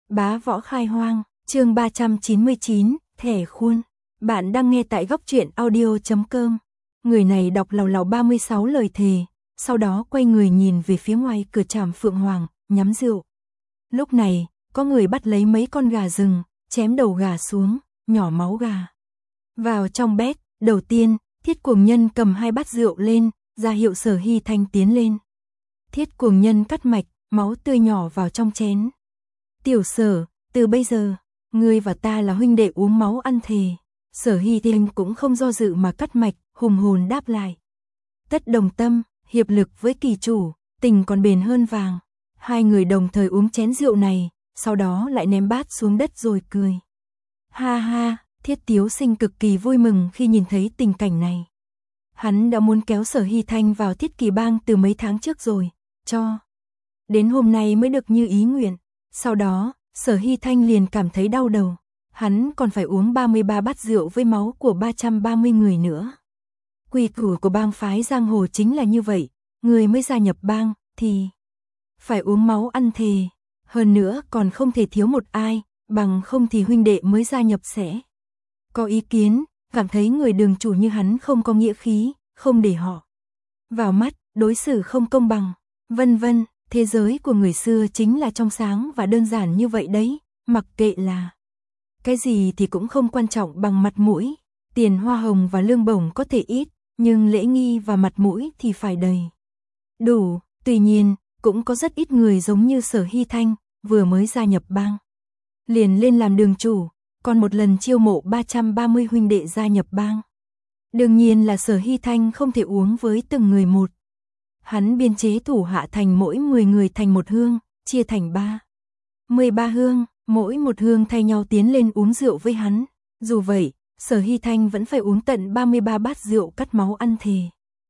Bá võ khai hoang, chương 399, thẻ khuôn. Bạn đang nghe tại góc truyện audio.com. Người này đọc lào lào 36 lời thề, sau đó quay người nhìn về phía ngoài cửa tràm Phượng Hoàng, nhắm rượu. Lúc này, có người bắt lấy mấy con gà rừng, chém đầu gà xuống, nhỏ máu gà. Vào trong bếp, đầu tiên, Thiết Cuồng Nhân cầm 2 bát rượu lên, ra hiệu Sở Hy Thanh tiến lên. Thiết Cuồng Nhân cắt mạch, máu tươi nhỏ vào trong chén. Tiểu Sở, từ bây giờ, ngươi và ta là huynh đệ uống máu ăn thề. Sở Hy Thanh cũng không do dự mà cắt mạch, hùng hồn đáp lại. Tất đồng tâm, hiệp lực với kỳ chủ, tình còn bền hơn vàng. Hai người đồng thời uống chén rượu này, sau đó lại ném bát xuống đất rồi cười. Ha ha, Thiết Tiếu Sinh cực kỳ vui mừng khi nhìn thấy tình cảnh này. Hắn đã muốn kéo Sở Hy Thanh vào Thiết Kỳ Bang từ mấy tháng trước rồi, đến hôm nay mới được như ý nguyện. Sau đó, Sở Hy Thanh liền cảm thấy đau đầu. Hắn còn phải uống 33 bát rượu với máu của 330 người nữa. Quy củ của bang phái giang hồ chính là như vậy, người mới gia nhập bang thì phải uống máu ăn thề. Hơn nữa còn không thể thiếu một ai, bằng không thì huynh đệ mới gia nhập sẽ có ý kiến, cảm thấy người đường chủ như hắn không có nghĩa khí, không để họ vào mắt, đối xử không công bằng, vân vân. Thế giới của người xưa chính là trong sáng và đơn giản như vậy đấy, mặc kệ là cái gì thì cũng không quan trọng bằng mặt mũi. Tiền hoa hồng và lương bổng có thể ít, nhưng lễ nghi và mặt mũi thì phải đầy đủ. Tuy nhiên, cũng có rất ít người giống như Sở Hy Thanh, vừa mới gia nhập bang liền lên làm đường chủ, còn một lần chiêu mộ 330 huynh đệ gia nhập bang. Đương nhiên là Sở Hy Thanh không thể uống với từng người một. Hắn biên chế thủ hạ thành mỗi 10 người thành một hương, chia thành 13 hương, mỗi một hương thay nhau tiến lên uống rượu với hắn. Dù vậy, Sở Hy Thanh vẫn phải uống tận 33 bát rượu cắt máu ăn thề.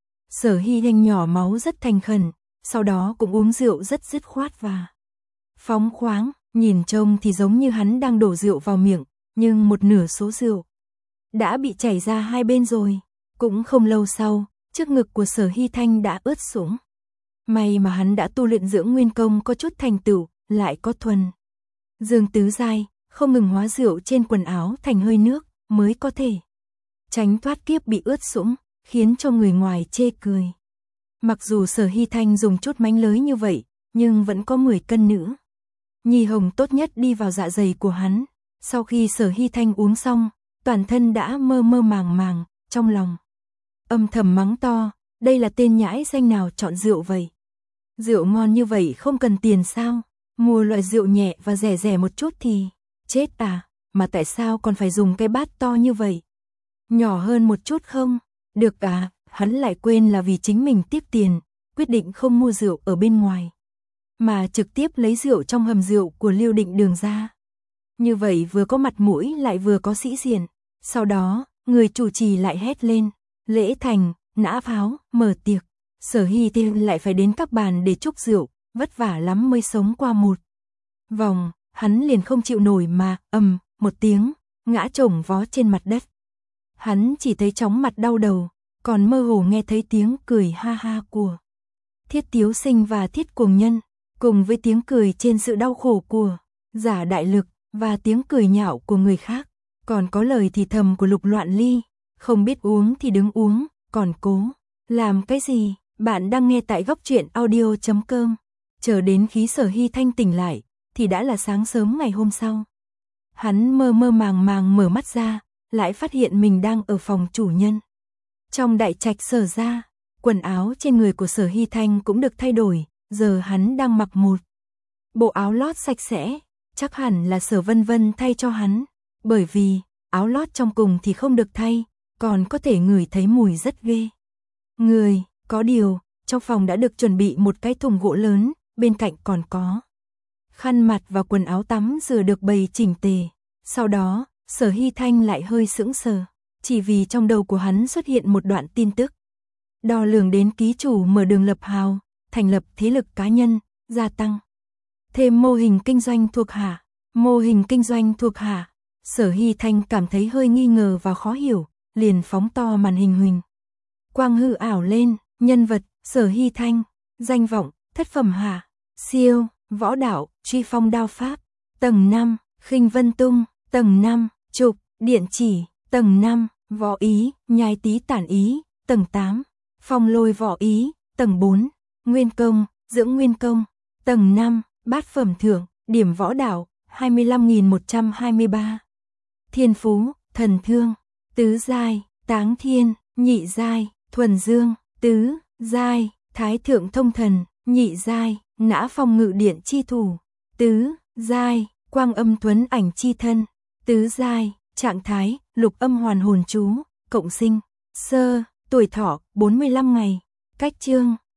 Sở Hy Thanh nhỏ máu rất thành khẩn, sau đó cũng uống rượu rất dứt khoát và phóng khoáng, nhìn trông thì giống như hắn đang đổ rượu vào miệng, nhưng một nửa số rượu đã bị chảy ra hai bên rồi. Cũng không lâu sau, trước ngực của Sở Hy Thanh đã ướt sũng. May mà hắn đã tu luyện dưỡng nguyên công có chút thành tựu, lại có thuần dương tứ giai, không ngừng hóa rượu trên quần áo thành hơi nước, mới có thể tránh thoát kiếp bị ướt sũng, khiến cho người ngoài chê cười. Mặc dù Sở Hy Thanh dùng chút mánh lới như vậy, nhưng vẫn có 10 cân nữa. Nhi hồng tốt nhất đi vào dạ dày của hắn. Sau khi Sở Hy Thanh uống xong, toàn thân đã mơ mơ màng màng, trong lòng âm thầm mắng to, đây là tên nhãi danh nào chọn rượu vậy? Rượu ngon như vậy không cần tiền sao? Mua loại rượu nhẹ và rẻ rẻ một chút thì chết à, mà tại sao còn phải dùng cái bát to như vậy? Nhỏ hơn một chút không? Được à, hắn lại quên là vì chính mình tiếp tiền, quyết định không mua rượu ở bên ngoài, mà trực tiếp lấy rượu trong hầm rượu của Liêu Định Đường ra. Như vậy vừa có mặt mũi lại vừa có sĩ diện. Sau đó, người chủ trì lại hét lên, lễ thành, nã pháo, mở tiệc. Sở Hy Thanh lại phải đến các bàn để chúc rượu, vất vả lắm mới sống qua một vòng, hắn liền không chịu nổi mà, một tiếng, ngã chồng vó trên mặt đất. Hắn chỉ thấy chóng mặt đau đầu, còn mơ hồ nghe thấy tiếng cười ha ha của Thiết Tiếu Sinh và Thiết Cuồng Nhân, cùng với tiếng cười trên sự đau khổ của Giả Đại Lực, và tiếng cười nhạo của người khác. Còn có lời thì thầm của Lục Loạn Ly, không biết uống thì đứng uống, còn cố làm cái gì? Bạn đang nghe tại góc truyện audio.com. Chờ đến khi Sở Hy Thanh tỉnh lại, thì đã là sáng sớm ngày hôm sau. Hắn mơ mơ màng màng mở mắt ra, lại phát hiện mình đang ở phòng chủ nhân. Trong đại trạch Sở gia, quần áo trên người của Sở Hy Thanh cũng được thay đổi, giờ hắn đang mặc một bộ áo lót sạch sẽ, chắc hẳn là Sở Vân Vân thay cho hắn, bởi vì áo lót trong cùng thì không được thay, còn có thể ngửi thấy mùi rất ghê người. Có điều, trong phòng đã được chuẩn bị một cái thùng gỗ lớn, bên cạnh còn có khăn mặt và quần áo tắm rửa được bày chỉnh tề. Sau đó, Sở Hy Thanh lại hơi sững sờ, chỉ vì trong đầu của hắn xuất hiện một đoạn tin tức. Đo lường đến ký chủ mở đường lập hào, thành lập thế lực cá nhân, gia tăng thêm mô hình kinh doanh thuộc hạ. Mô hình kinh doanh thuộc hạ. Sở Hy Thanh cảm thấy hơi nghi ngờ và khó hiểu, liền phóng to màn hình huỳnh quang hư ảo lên. Nhân vật, Sở Hy Thanh, danh vọng, thất phẩm hạ, siêu, võ đạo, truy phong đao pháp, tầng 5, khinh vân tung, tầng 5, trục, điện chỉ, tầng 5, võ ý, nhai tí tản ý, tầng 8, phong lôi võ ý, tầng 4, nguyên công, dưỡng nguyên công, tầng 5, bát phẩm thưởng, điểm võ đạo, 25.123. Thiên phú, thần thương, tứ giai, táng thiên, nhị giai, thuần dương, tứ giai, thái thượng thông thần, nhị giai, nã phong ngự điện chi thủ, tứ giai, quang âm tuấn ảnh chi thân, tứ giai, trạng thái, lục âm hoàn hồn chú, cộng sinh, sơ, tuổi thọ, 45 ngày, cách chương.